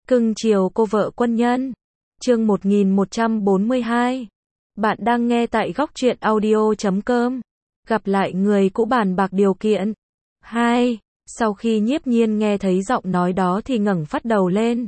Cưng chiều cô vợ quân nhân. Chương 1142. Bạn đang nghe tại Góc Truyện Audio.com. Gặp lại người cũ bàn bạc điều kiện. 2. Sau khi Nhiếp Nhiên nghe thấy giọng nói đó thì ngẩng phát đầu lên.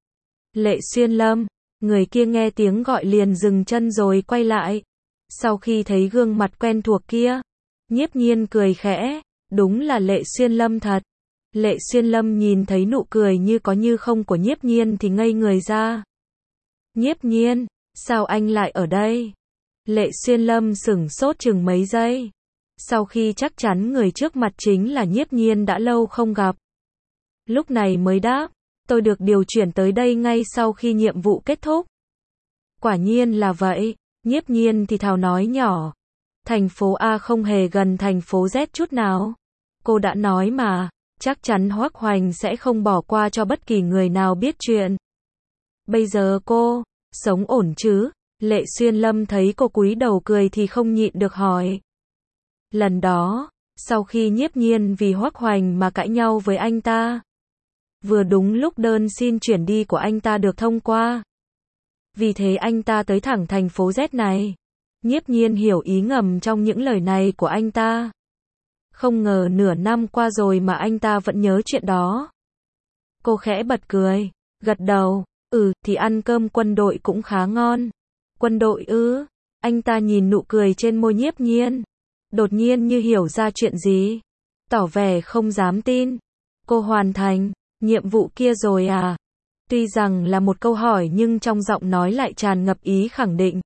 Lệ Xuyên Lâm. Người kia nghe tiếng gọi liền dừng chân rồi quay lại. Sau khi thấy gương mặt quen thuộc kia, Nhiếp Nhiên cười khẽ. Đúng là Lệ Xuyên Lâm thật. Lệ Xuyên Lâm nhìn thấy nụ cười như có như không của Nhiếp Nhiên thì ngây người ra. Nhiếp Nhiên, sao anh lại ở đây? Lệ Xuyên Lâm sửng sốt chừng mấy giây. Sau khi chắc chắn người trước mặt chính là Nhiếp Nhiên đã lâu không gặp. Lúc này mới đáp, tôi được điều chuyển tới đây ngay sau khi nhiệm vụ kết thúc. Quả nhiên là vậy, Nhiếp Nhiên thì thào nói nhỏ. Thành phố A không hề gần thành phố Z chút nào. Cô đã nói mà. Chắc chắn Hoắc Hoành sẽ không bỏ qua cho bất kỳ người nào biết chuyện. Bây giờ cô, sống ổn chứ? Lệ Xuyên Lâm thấy cô cúi đầu cười thì không nhịn được hỏi. Lần đó, sau khi Nhiếp Nhiên vì Hoắc Hoành mà cãi nhau với anh ta. Vừa đúng lúc đơn xin chuyển đi của anh ta được thông qua. Vì thế anh ta tới thẳng thành phố Z này. Nhiếp Nhiên hiểu ý ngầm trong những lời này của anh ta. Không ngờ nửa năm qua rồi mà anh ta vẫn nhớ chuyện đó. Cô khẽ bật cười, gật đầu, thì ăn cơm quân đội cũng khá ngon. Quân đội ư? Anh ta nhìn nụ cười trên môi Nhiếp Nhiên. Đột nhiên như hiểu ra chuyện gì. Tỏ vẻ không dám tin. Cô hoàn thành nhiệm vụ kia rồi à? Tuy rằng là một câu hỏi nhưng trong giọng nói lại tràn ngập ý khẳng định.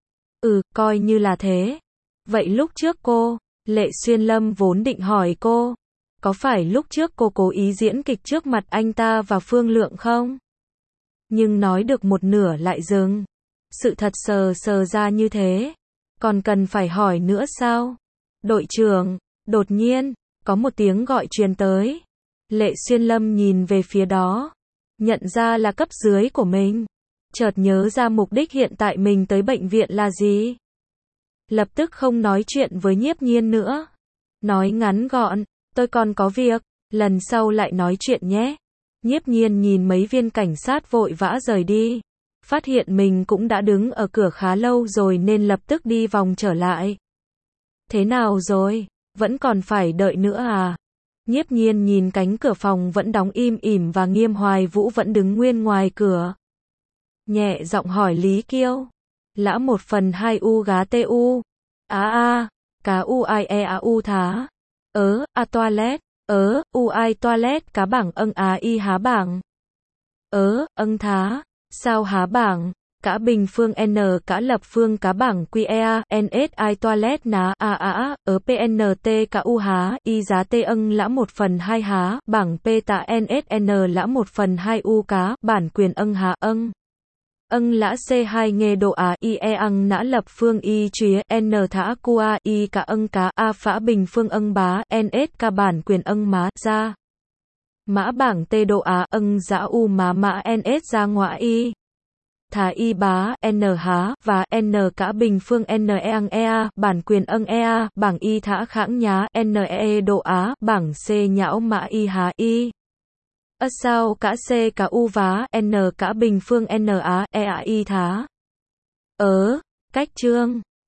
Coi như là thế. Vậy lúc trước cô... Lệ Xuyên Lâm vốn định hỏi cô, có phải lúc trước cô cố ý diễn kịch trước mặt anh ta và Phương Lượng không? Nhưng nói được một nửa lại dừng. Sự thật sờ ra như thế. Còn cần phải hỏi nữa sao? Đội trưởng, đột nhiên, có một tiếng gọi truyền tới. Lệ Xuyên Lâm nhìn về phía đó. Nhận ra là cấp dưới của mình. Chợt nhớ ra mục đích hiện tại mình tới bệnh viện là gì. Lập tức không nói chuyện với Nhiếp Nhiên nữa. Nói ngắn gọn, tôi còn có việc, lần sau lại nói chuyện nhé. Nhiếp Nhiên nhìn mấy viên cảnh sát vội vã rời đi. Phát hiện mình cũng đã đứng ở cửa khá lâu rồi nên lập tức đi vòng trở lại. Thế nào rồi? Vẫn còn phải đợi nữa à? Nhiếp Nhiên nhìn cánh cửa phòng vẫn đóng im ỉm và Nghiêm Hoài Vũ vẫn đứng nguyên ngoài cửa. Nhẹ giọng hỏi Lý Kiêu. Lã 1/2 u gá tu. Cá u ai e a u thá. Toilet. U ai toilet cá bảng y há bảng. Thá. Sao há bảng. Cá bình phương n cá lập phương cá bảng qea ns I toilet ná pnt cá u há y giá t lã 1/2 há bảng p tạ nsn lã 1/2 u cá bản quyền há lã C2 nghề độ I e nã lập phương y chía n thả qua y cả cá a phả bình phương bá ns cả bản quyền má ra. Mã bảng T độ dã u mã ns ra ngoại y. Thả y bá n há và n cả bình phương n bản quyền bảng y thả khãng nhá n độ bảng C nhão mã y há y. Sao cả C cả U vá N cả bình phương N y thá. Cách chương